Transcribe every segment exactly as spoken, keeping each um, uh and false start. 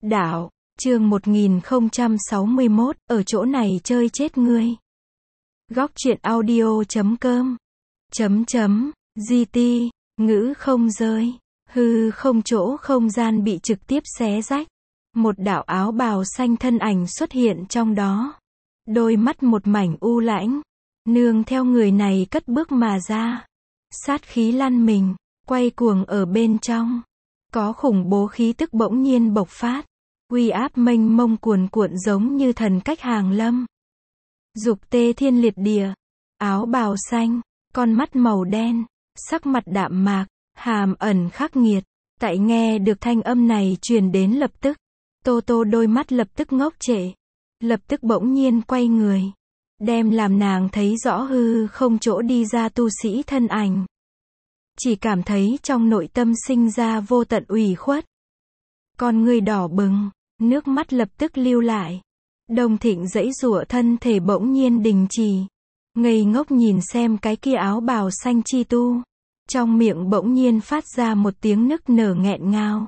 Đạo, chương một nghìn không trăm sáu mươi mốt, ở chỗ này chơi chết ngươi. Góc truyện audio chấm com. Chấm chấm, giê tê, ngữ không rơi. Hư không chỗ không gian bị trực tiếp xé rách. Một đạo áo bào xanh thân ảnh xuất hiện trong đó. Đôi mắt một mảnh u lãnh. Nương theo người này cất bước mà ra. Sát khí lăn mình, quay cuồng ở bên trong. Có khủng bố khí tức bỗng nhiên bộc phát. Uy áp mênh mông cuồn cuộn giống như thần cách hàng lâm. Dục tê thiên liệt địa. Áo bào xanh, con mắt màu đen, sắc mặt đạm mạc, hàm ẩn khắc nghiệt. Tại nghe được thanh âm này truyền đến lập tức. Tô Tô đôi mắt lập tức ngốc trệ. Lập tức bỗng nhiên quay người. Đem làm nàng thấy rõ hư không chỗ đi ra tu sĩ thân ảnh. Chỉ cảm thấy trong nội tâm sinh ra vô tận ủy khuất. Con ngươi đỏ bừng, nước mắt lập tức lưu lại. Đồng Thịnh giãy giụa thân thể bỗng nhiên đình chỉ. Ngây ngốc nhìn xem cái kia áo bào xanh chi tu. Trong miệng bỗng nhiên phát ra một tiếng nức nở nghẹn ngào.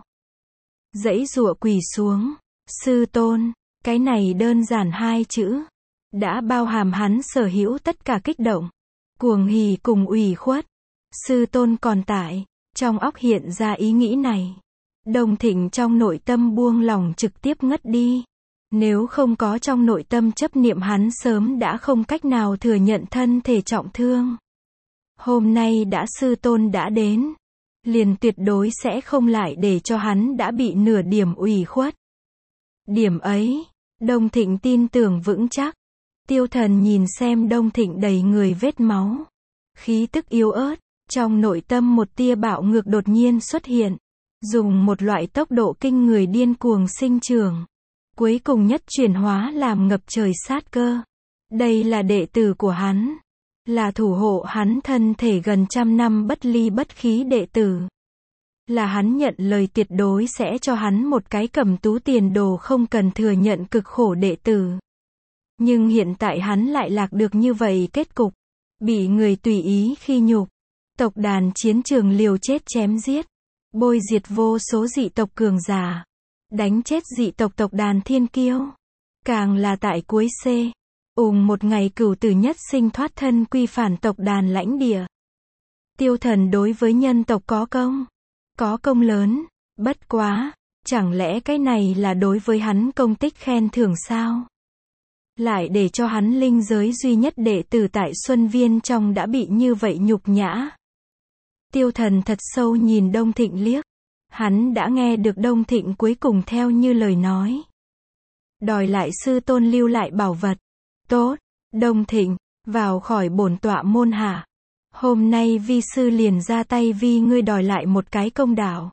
Giãy giụa quỳ xuống. Sư tôn, cái này đơn giản hai chữ. Đã bao hàm hắn sở hữu tất cả kích động. Cuồng hỉ cùng ủy khuất. Sư tôn còn tại, trong óc hiện ra ý nghĩ này. Đồng Thịnh trong nội tâm buông lòng trực tiếp ngất đi. Nếu không có trong nội tâm chấp niệm hắn sớm đã không cách nào thừa nhận thân thể trọng thương. Hôm nay đã sư tôn đã đến. Liền tuyệt đối sẽ không lại để cho hắn đã bị nửa điểm ủy khuất. Điểm ấy, Đồng Thịnh tin tưởng vững chắc. Tiêu Thần nhìn xem Đồng Thịnh đầy người vết máu. Khí tức yếu ớt. Trong nội tâm một tia bạo ngược đột nhiên xuất hiện. Dùng một loại tốc độ kinh người điên cuồng sinh trưởng. Cuối cùng nhất chuyển hóa làm ngập trời sát cơ. Đây là đệ tử của hắn. Là thủ hộ hắn thân thể gần trăm năm bất ly bất khí đệ tử. Là hắn nhận lời tuyệt đối sẽ cho hắn một cái cầm tú tiền đồ không cần thừa nhận cực khổ đệ tử. Nhưng hiện tại hắn lại lạc được như vậy kết cục. Bị người tùy ý khi nhục. Tộc đàn chiến trường liều chết chém giết. Bôi diệt vô số dị tộc cường giả. Đánh chết dị tộc tộc đàn thiên kiêu. Càng là tại cuối C. Ùng một ngày cửu tử nhất sinh thoát thân quy phản tộc đàn lãnh địa. Tiêu Thần đối với nhân tộc có công. Có công lớn. Bất quá. Chẳng lẽ cái này là đối với hắn công tích khen thưởng sao? Lại để cho hắn linh giới duy nhất đệ tử tại Xuân Viên trong đã bị như vậy nhục nhã. Tiêu Thần thật sâu nhìn Đông Thịnh liếc. Hắn đã nghe được Đông Thịnh cuối cùng theo như lời nói. Đòi lại sư tôn lưu lại bảo vật. Tốt, Đông Thịnh, vào khỏi bổn tọa môn hạ. Hôm nay vi sư liền ra tay vì ngươi đòi lại một cái công đạo.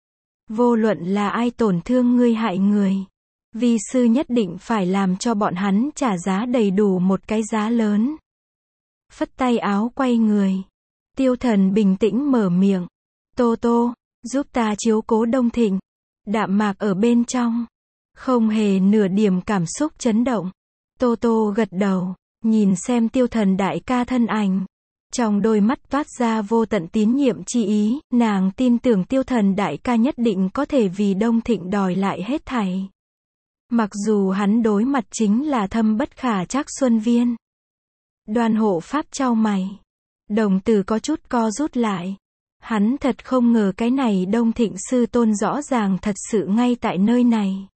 Vô luận là ai tổn thương ngươi hại người. Vi sư nhất định phải làm cho bọn hắn trả giá đầy đủ một cái giá lớn. Phất tay áo quay người. Tiêu Thần bình tĩnh mở miệng. Tô Tô, giúp ta chiếu cố Đông Thịnh. Đạm mạc ở bên trong. Không hề nửa điểm cảm xúc chấn động. Tô Tô gật đầu, nhìn xem Tiêu Thần đại ca thân ảnh. Trong đôi mắt toát ra vô tận tín nhiệm chi ý, nàng tin tưởng Tiêu Thần đại ca nhất định có thể vì Đông Thịnh đòi lại hết thảy. Mặc dù hắn đối mặt chính là thâm bất khả trắc Xuân Viên. Đoan hộ pháp chau mày. Đồng tử có chút co rút lại. Hắn thật không ngờ cái này Đông Thịnh sư tôn rõ ràng thật sự ngay tại nơi này.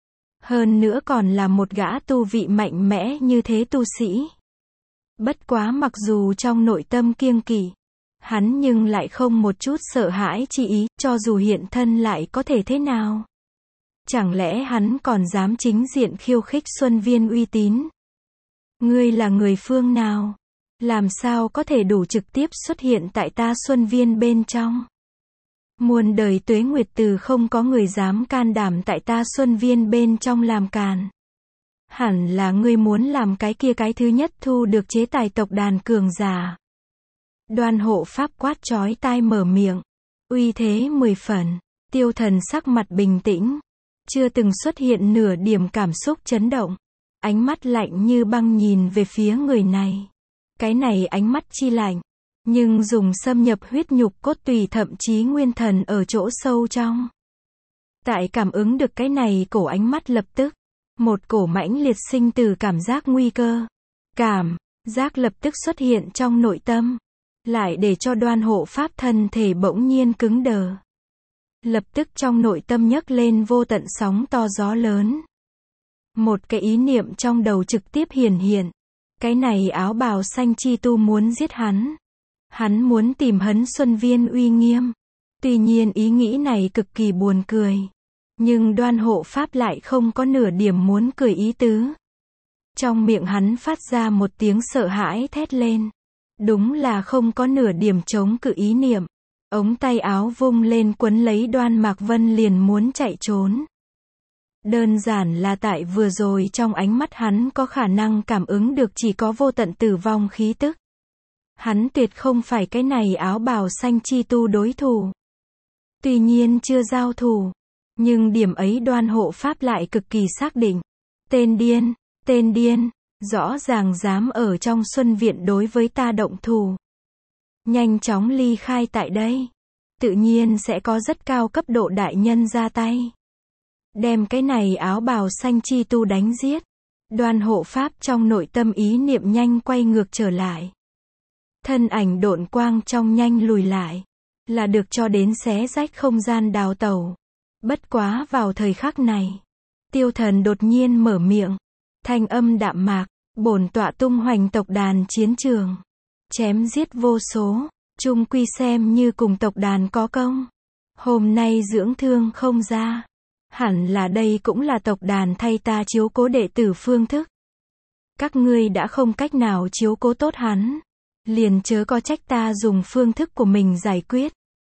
Hơn nữa còn là một gã tu vị mạnh mẽ như thế tu sĩ. Bất quá mặc dù trong nội tâm kiêng kỵ, hắn nhưng lại không một chút sợ hãi chi ý, cho dù hiện thân lại có thể thế nào. Chẳng lẽ hắn còn dám chính diện khiêu khích Xuân Viên uy tín? Ngươi là người phương nào? Làm sao có thể đủ trực tiếp xuất hiện tại ta Xuân Viên bên trong? Muôn đời tuế nguyệt từ không có người dám can đảm tại ta Xuân Viên bên trong làm càn. Hẳn là ngươi muốn làm cái kia cái thứ nhất thu được chế tài tộc đàn cường giả. Đoan hộ pháp quát chói tai mở miệng. Uy thế mười phần. Tiêu Thần sắc mặt bình tĩnh. Chưa từng xuất hiện nửa điểm cảm xúc chấn động. Ánh mắt lạnh như băng nhìn về phía người này. Cái này ánh mắt chi lạnh. Nhưng dùng xâm nhập huyết nhục cốt tùy thậm chí nguyên thần ở chỗ sâu trong. Tại cảm ứng được cái này cổ ánh mắt lập tức, một cổ mãnh liệt sinh từ cảm giác nguy cơ. Cảm giác lập tức xuất hiện trong nội tâm, lại để cho Đoan Hộ Pháp thân thể bỗng nhiên cứng đờ. Lập tức trong nội tâm nhấc lên vô tận sóng to gió lớn. Một cái ý niệm trong đầu trực tiếp hiển hiện. Cái này áo bào xanh chi tu muốn giết hắn. Hắn muốn tìm Hấn Xuân Viên uy nghiêm. Tuy nhiên ý nghĩ này cực kỳ buồn cười. Nhưng Đoan Hộ Pháp lại không có nửa điểm muốn cười ý tứ. Trong miệng hắn phát ra một tiếng sợ hãi thét lên. Đúng là không có nửa điểm chống cự ý niệm. Ống tay áo vung lên quấn lấy Đoan Mạc Vân liền muốn chạy trốn. Đơn giản là tại vừa rồi trong ánh mắt hắn có khả năng cảm ứng được chỉ có vô tận tử vong khí tức. Hắn tuyệt không phải cái này áo bào xanh chi tu đối thủ. Tuy nhiên chưa giao thủ, nhưng điểm ấy Đoan Hộ Pháp lại cực kỳ xác định. Tên điên, tên điên, rõ ràng dám ở trong Xuân Viện đối với ta động thủ. Nhanh chóng ly khai tại đây. Tự nhiên sẽ có rất cao cấp độ đại nhân ra tay. Đem cái này áo bào xanh chi tu đánh giết. Đoan Hộ Pháp trong nội tâm ý niệm nhanh quay ngược trở lại. Thân ảnh độn quang trong nhanh lùi lại. Là được cho đến xé rách không gian đào tẩu. Bất quá vào thời khắc này. Tiêu Thần đột nhiên mở miệng. Thanh âm đạm mạc. Bổn tọa tung hoành tộc đàn chiến trường. Chém giết vô số. Chung quy xem như cùng tộc đàn có công. Hôm nay dưỡng thương không ra. Hẳn là đây cũng là tộc đàn thay ta chiếu cố đệ tử phương thức. Các ngươi đã không cách nào chiếu cố tốt hắn. Liền chớ có trách ta dùng phương thức của mình giải quyết.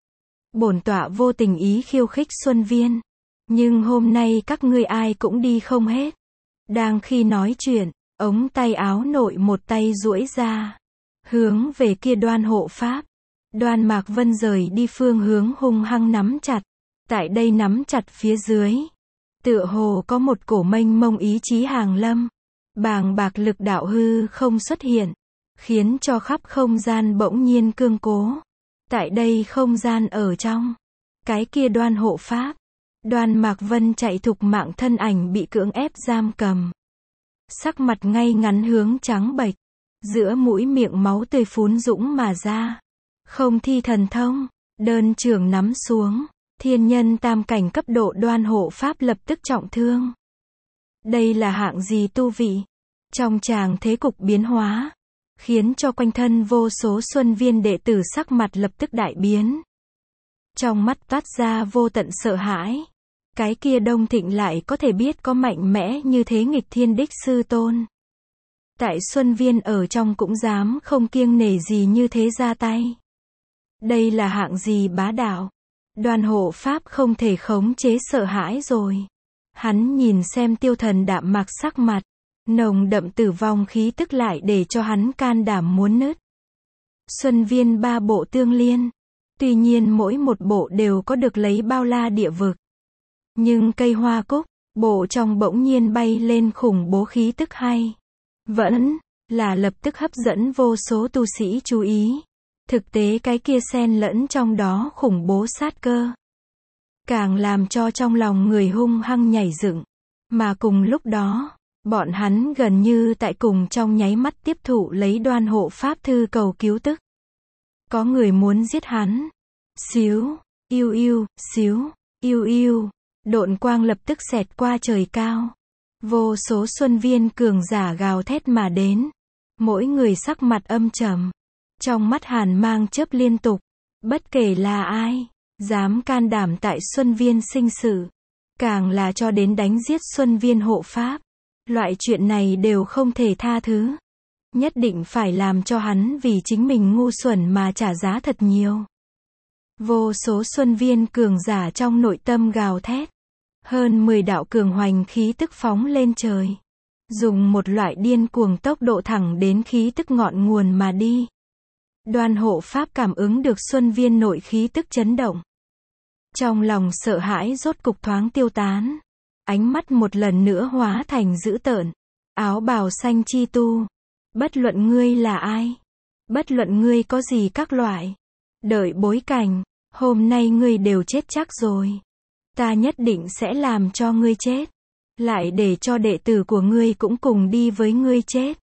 Bổn tọa vô tình ý khiêu khích Xuân Viên. Nhưng hôm nay các ngươi ai cũng đi không hết. Đang khi nói chuyện, ống tay áo nội một tay duỗi ra. Hướng về kia Đoan Hộ Pháp. Đoan Mạc Vân rời đi phương hướng hung hăng nắm chặt. Tại đây nắm chặt phía dưới. Tựa hồ có một cổ mênh mông ý chí hàng lâm. Bàng bạc lực đạo hư không xuất hiện. Khiến cho khắp không gian bỗng nhiên cương cố. Tại đây không gian ở trong. Cái kia Đoan Hộ Pháp. Đoan Mạc Vân chạy thục mạng thân ảnh bị cưỡng ép giam cầm. Sắc mặt ngay ngắn hướng trắng bệch. Giữa mũi miệng máu tươi phún dũng mà ra. Không thi thần thông. Đơn trường nắm xuống. Thiên nhân tam cảnh cấp độ Đoan Hộ Pháp lập tức trọng thương. Đây là hạng gì tu vị? Trong tràng thế cục biến hóa. Khiến cho quanh thân vô số Xuân Viên đệ tử sắc mặt lập tức đại biến. Trong mắt toát ra vô tận sợ hãi. Cái kia Đông Thịnh lại có thể biết có mạnh mẽ như thế nghịch thiên đích sư tôn. Tại Xuân Viên ở trong cũng dám không kiêng nể gì như thế ra tay. Đây là hạng gì bá đạo. Đoan Hộ Pháp không thể khống chế sợ hãi rồi. Hắn nhìn xem Tiêu Thần đạm mạc sắc mặt. Nồng đậm tử vong khí tức lại để cho hắn can đảm muốn nứt. Xuân Viên ba bộ tương liên. Tuy nhiên mỗi một bộ đều có được lấy bao la địa vực. Nhưng cây hoa cúc, bộ trong bỗng nhiên bay lên khủng bố khí tức hay. Vẫn là lập tức hấp dẫn vô số tu sĩ chú ý. Thực tế cái kia xen lẫn trong đó khủng bố sát cơ. Càng làm cho trong lòng người hung hăng nhảy dựng. Mà cùng lúc đó, bọn hắn gần như tại cùng trong nháy mắt tiếp thụ lấy Đoan Hộ Pháp thư cầu cứu tức. Có người muốn giết hắn. Xíu, yêu yêu, xíu, yêu yêu. Độn quang lập tức xẹt qua trời cao. Vô số Xuân Viên cường giả gào thét mà đến. Mỗi người sắc mặt âm trầm. Trong mắt hàn mang chớp liên tục. Bất kể là ai, dám can đảm tại Xuân Viên sinh sự. Càng là cho đến đánh giết Xuân Viên hộ pháp. Loại chuyện này đều không thể tha thứ. Nhất định phải làm cho hắn vì chính mình ngu xuẩn mà trả giá thật nhiều. Vô số Xuân Viên cường giả trong nội tâm gào thét. Hơn mười đạo cường hoành khí tức phóng lên trời. Dùng một loại điên cuồng tốc độ thẳng đến khí tức ngọn nguồn mà đi. Đoan Hộ Pháp cảm ứng được Xuân Viên nội khí tức chấn động. Trong lòng sợ hãi rốt cục thoáng tiêu tán. Ánh mắt một lần nữa hóa thành dữ tợn. Áo bào xanh chi tu. Bất luận ngươi là ai. Bất luận ngươi có gì các loại. Đợi bối cảnh. Hôm nay ngươi đều chết chắc rồi. ta nhất định sẽ làm cho ngươi chết. Lại để cho đệ tử của ngươi cũng cùng đi với ngươi chết.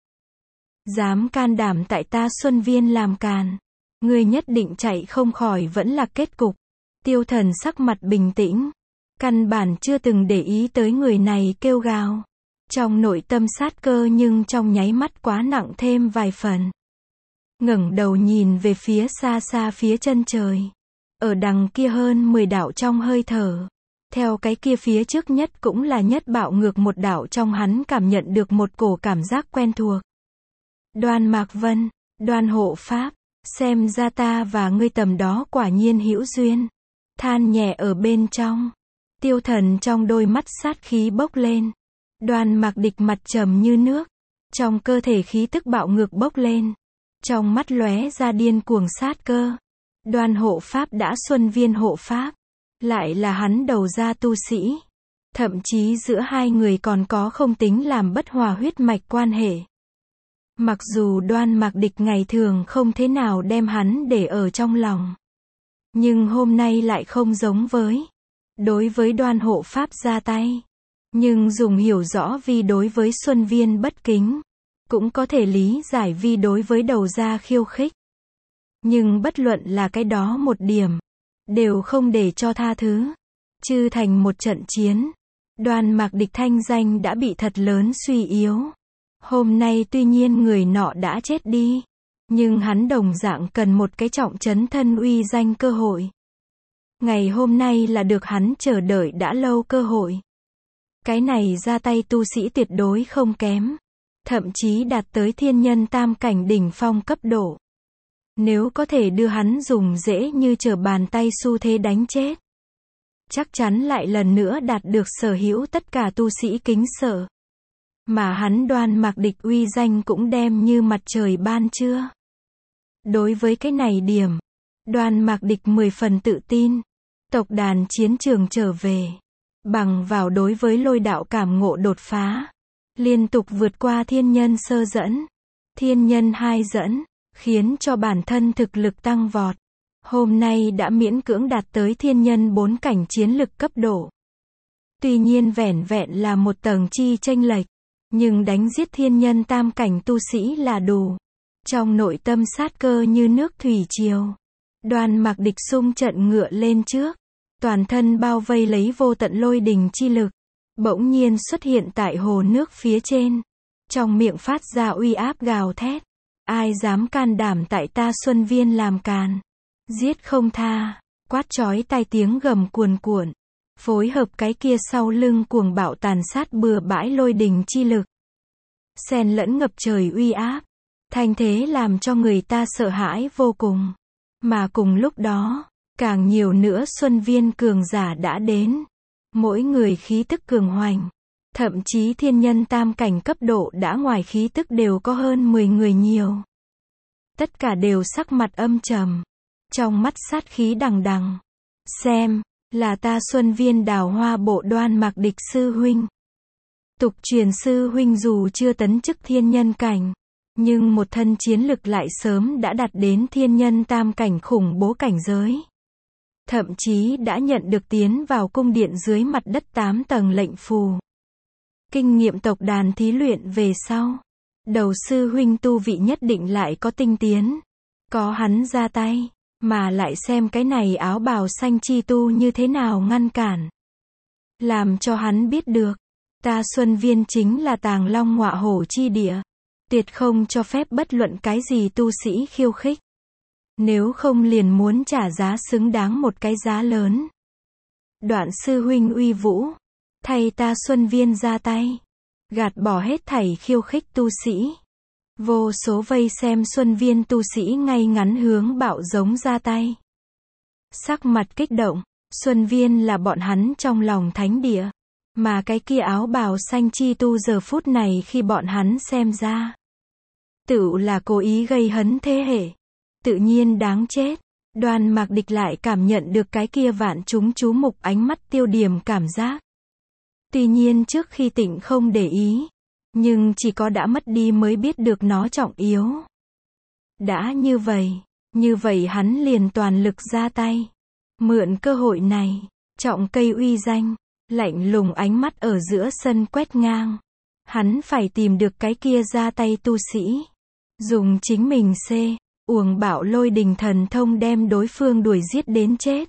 Dám can đảm tại ta Xuân Viên làm càn. Ngươi nhất định chạy không khỏi vẫn là kết cục. Tiêu Thần sắc mặt bình tĩnh. Căn bản chưa từng để ý tới người này kêu gào. Trong nội tâm sát cơ nhưng trong nháy mắt quá nặng thêm vài phần. Ngẩng đầu nhìn về phía xa xa phía chân trời. Ở đằng kia hơn mười đạo trong hơi thở. Theo cái kia phía trước nhất cũng là nhất bạo ngược một đạo trong hắn cảm nhận được một cổ cảm giác quen thuộc. Đoan Mạc Vân, Đoan hộ pháp, xem ra ta và ngươi tầm đó quả nhiên hữu duyên. Than nhẹ ở bên trong. Tiêu Thần trong đôi mắt sát khí bốc lên. Đoan Mạc Địch mặt trầm như nước. Trong cơ thể khí tức bạo ngược bốc lên. Trong mắt lóe ra điên cuồng sát cơ. Đoan hộ pháp đã Xuân Viên hộ pháp. Lại là hắn đầu ra tu sĩ. Thậm chí giữa hai người còn có không tính làm bất hòa huyết mạch quan hệ. Mặc dù Đoan Mạc Địch ngày thường không thế nào đem hắn để ở trong lòng. Nhưng hôm nay lại không giống với. Đối với Đoan hộ pháp ra tay. Nhưng dùng hiểu rõ vì đối với Xuân Viên bất kính. Cũng có thể lý giải vì đối với đầu ra khiêu khích. Nhưng bất luận là cái đó một điểm. Đều không để cho tha thứ. Chư thành một trận chiến. Đoan Mạc Địch thanh danh đã bị thật lớn suy yếu. Hôm nay tuy nhiên người nọ đã chết đi. Nhưng hắn đồng dạng cần một cái trọng trấn thân uy danh cơ hội. Ngày hôm nay là được hắn chờ đợi đã lâu cơ hội. Cái này ra tay tu sĩ tuyệt đối không kém. Thậm chí đạt tới thiên nhân tam cảnh đỉnh phong cấp độ. Nếu có thể đưa hắn dùng dễ như trở bàn tay xu thế đánh chết. Chắc chắn lại lần nữa đạt được sở hữu tất cả tu sĩ kính sợ. Mà hắn Đoan Mạc Địch uy danh cũng đem như mặt trời ban trưa. Đối với cái này điểm, Đoan Mạc Địch mười phần tự tin. Tộc đàn chiến trường trở về. Bằng vào đối với lôi đạo cảm ngộ đột phá. Liên tục vượt qua thiên nhân sơ dẫn. Thiên nhân hai dẫn. Khiến cho bản thân thực lực tăng vọt. Hôm nay đã miễn cưỡng đạt tới thiên nhân bốn cảnh chiến lực cấp độ. Tuy nhiên vẻn vẹn là một tầng chi chênh lệch. Nhưng đánh giết thiên nhân tam cảnh tu sĩ là đủ. Trong nội tâm sát cơ như nước thủy triều. Đoan Mạc Địch xung trận ngựa lên trước. Toàn thân bao vây lấy vô tận lôi đình chi lực. Bỗng nhiên xuất hiện tại hồ nước phía trên. Trong miệng phát ra uy áp gào thét. Ai dám can đảm tại ta Xuân Viên làm càn. Giết không tha. Quát chói tai tiếng gầm cuồn cuộn. Phối hợp cái kia sau lưng cuồng bạo tàn sát bừa bãi lôi đình chi lực. Xen lẫn ngập trời uy áp. Thanh thế làm cho người ta sợ hãi vô cùng. Mà cùng lúc đó, càng nhiều nữa Xuân Viên cường giả đã đến. Mỗi người khí tức cường hoành. Thậm chí thiên nhân tam cảnh cấp độ đã ngoài khí tức đều có hơn mười người nhiều. Tất cả đều sắc mặt âm trầm. Trong mắt sát khí đằng đằng. Xem, là ta Xuân Viên đào hoa bộ Đoan Mạc Địch sư huynh. Tục truyền sư huynh dù chưa tấn chức thiên nhân cảnh. Nhưng một thân chiến lực lại sớm đã đạt đến thiên nhân tam cảnh khủng bố cảnh giới. Thậm chí đã nhận được tiến vào cung điện dưới mặt đất tám tầng lệnh phù. Kinh nghiệm tộc đàn thí luyện về sau. Đầu sư huynh tu vị nhất định lại có tinh tiến. Có hắn ra tay. Mà lại xem cái này áo bào xanh chi tu như thế nào ngăn cản. Làm cho hắn biết được. Ta Xuân Viên chính là tàng long ngọa hổ chi địa. Tuyệt không cho phép bất luận cái gì tu sĩ khiêu khích. Nếu không liền muốn trả giá xứng đáng một cái giá lớn. Đoạn sư huynh uy vũ. Thay ta Xuân Viên ra tay. Gạt bỏ hết thảy khiêu khích tu sĩ. Vô số vây xem Xuân Viên tu sĩ ngay ngắn hướng bạo giống ra tay. Sắc mặt kích động. Xuân Viên là bọn hắn trong lòng thánh địa. Mà cái kia áo bào xanh chi tu giờ phút này khi bọn hắn xem ra. Tự là cố ý gây hấn thế hệ. Tự nhiên đáng chết. Đoan Mạc Địch lại cảm nhận được cái kia vạn chúng chú mục ánh mắt tiêu điểm cảm giác. Tuy nhiên trước khi tỉnh không để ý. Nhưng chỉ có đã mất đi mới biết được nó trọng yếu. Đã như vậy. Như vậy hắn liền toàn lực ra tay. Mượn cơ hội này. trọng cây uy danh, lạnh lùng ánh mắt ở giữa sân quét ngang. Hắn phải tìm được cái kia ra tay tu sĩ. Dùng chính mình C, uồng bạo lôi đình thần thông đem đối phương đuổi giết đến chết.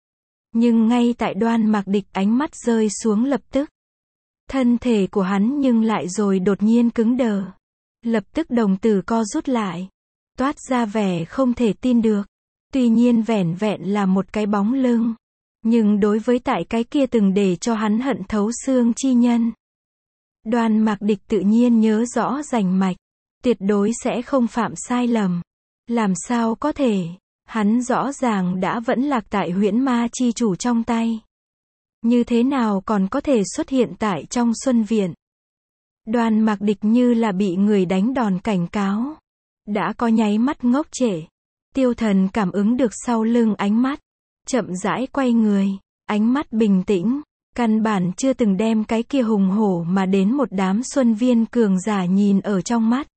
Nhưng ngay tại Đoan Mạc Địch ánh mắt rơi xuống lập tức. Thân thể của hắn nhưng lại rồi đột nhiên cứng đờ. Lập tức đồng tử co rút lại. Toát ra vẻ không thể tin được. Tuy nhiên vẻn vẹn là một cái bóng lưng. Nhưng đối với tại cái kia từng để cho hắn hận thấu xương chi nhân. Đoan Mạc Địch tự nhiên nhớ rõ rành mạch. Tuyệt đối sẽ không phạm sai lầm. Làm sao có thể, hắn rõ ràng đã vẫn lạc tại huyễn ma chi chủ trong tay. Như thế nào còn có thể xuất hiện tại trong Xuân Viện? Đoan Mạc Địch như là bị người đánh đòn cảnh cáo. Đã có nháy mắt ngốc trệ. Tiêu Thần cảm ứng được sau lưng ánh mắt. Chậm rãi quay người, ánh mắt bình tĩnh. Căn bản chưa từng đem cái kia hùng hổ mà đến một đám Xuân Viên cường giả nhìn ở trong mắt.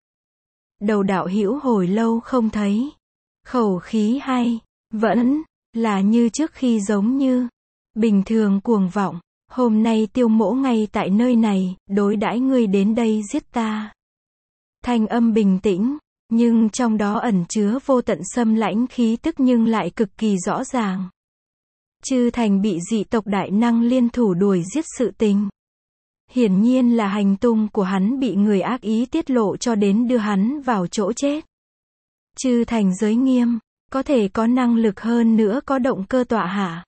Đầu đạo hữu hồi lâu không thấy. Khẩu khí hay, vẫn là như trước khi giống như bình thường cuồng vọng. Hôm nay Tiêu mỗ ngay tại nơi này, đối đãi ngươi đến đây giết ta. Thanh âm bình tĩnh, nhưng trong đó ẩn chứa vô tận xâm lãnh khí tức nhưng lại cực kỳ rõ ràng. Chư Thành bị dị tộc đại năng liên thủ đuổi giết sự tình. Hiển nhiên là hành tung của hắn bị người ác ý tiết lộ cho đến đưa hắn vào chỗ chết. Chư Thành giới nghiêm, có thể có năng lực hơn nữa có động cơ tọa hạ.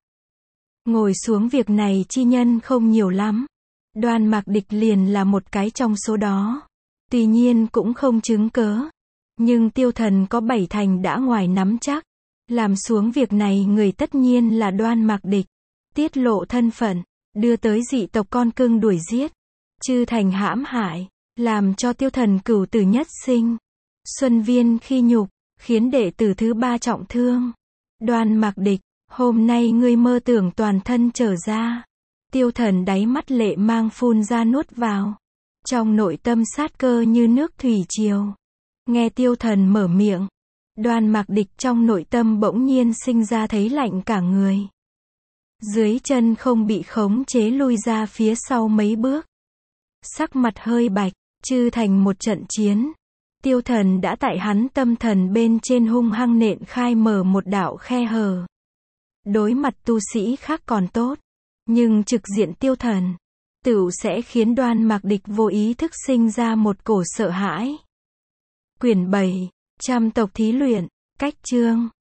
Ngồi xuống việc này chi nhân không nhiều lắm. Đoan Mạc Địch liền là một cái trong số đó. Tuy nhiên cũng không chứng cớ. Nhưng Tiêu Thần có bảy thành đã ngoài nắm chắc. Làm xuống việc này người tất nhiên là Đoan Mạc Địch. Tiết lộ thân phận, đưa tới dị tộc con cưng đuổi giết. Chư Thành hãm hại, làm cho Tiêu Thần cửu tử nhất sinh. Xuân Viên khi nhục, khiến đệ tử thứ ba trọng thương. Đoan Mạc Địch, hôm nay ngươi mơ tưởng toàn thân trở ra. Tiêu Thần đáy mắt lệ mang phun ra nuốt vào. Trong nội tâm sát cơ như nước thủy triều. Nghe Tiêu Thần mở miệng. Đoan Mạc Địch trong nội tâm bỗng nhiên sinh ra thấy lạnh cả người. Dưới chân không bị khống chế lui ra phía sau mấy bước. Sắc mặt hơi bạch, chư thành một trận chiến. Tiêu Thần đã tại hắn tâm thần bên trên hung hăng nện khai mở một đạo khe hở. Đối mặt tu sĩ khác còn tốt. Nhưng trực diện Tiêu Thần, tựu sẽ khiến Đoan Mạc Địch vô ý thức sinh ra một cổ sợ hãi. Quyển bảy, trăm tộc thí luyện, cách chương.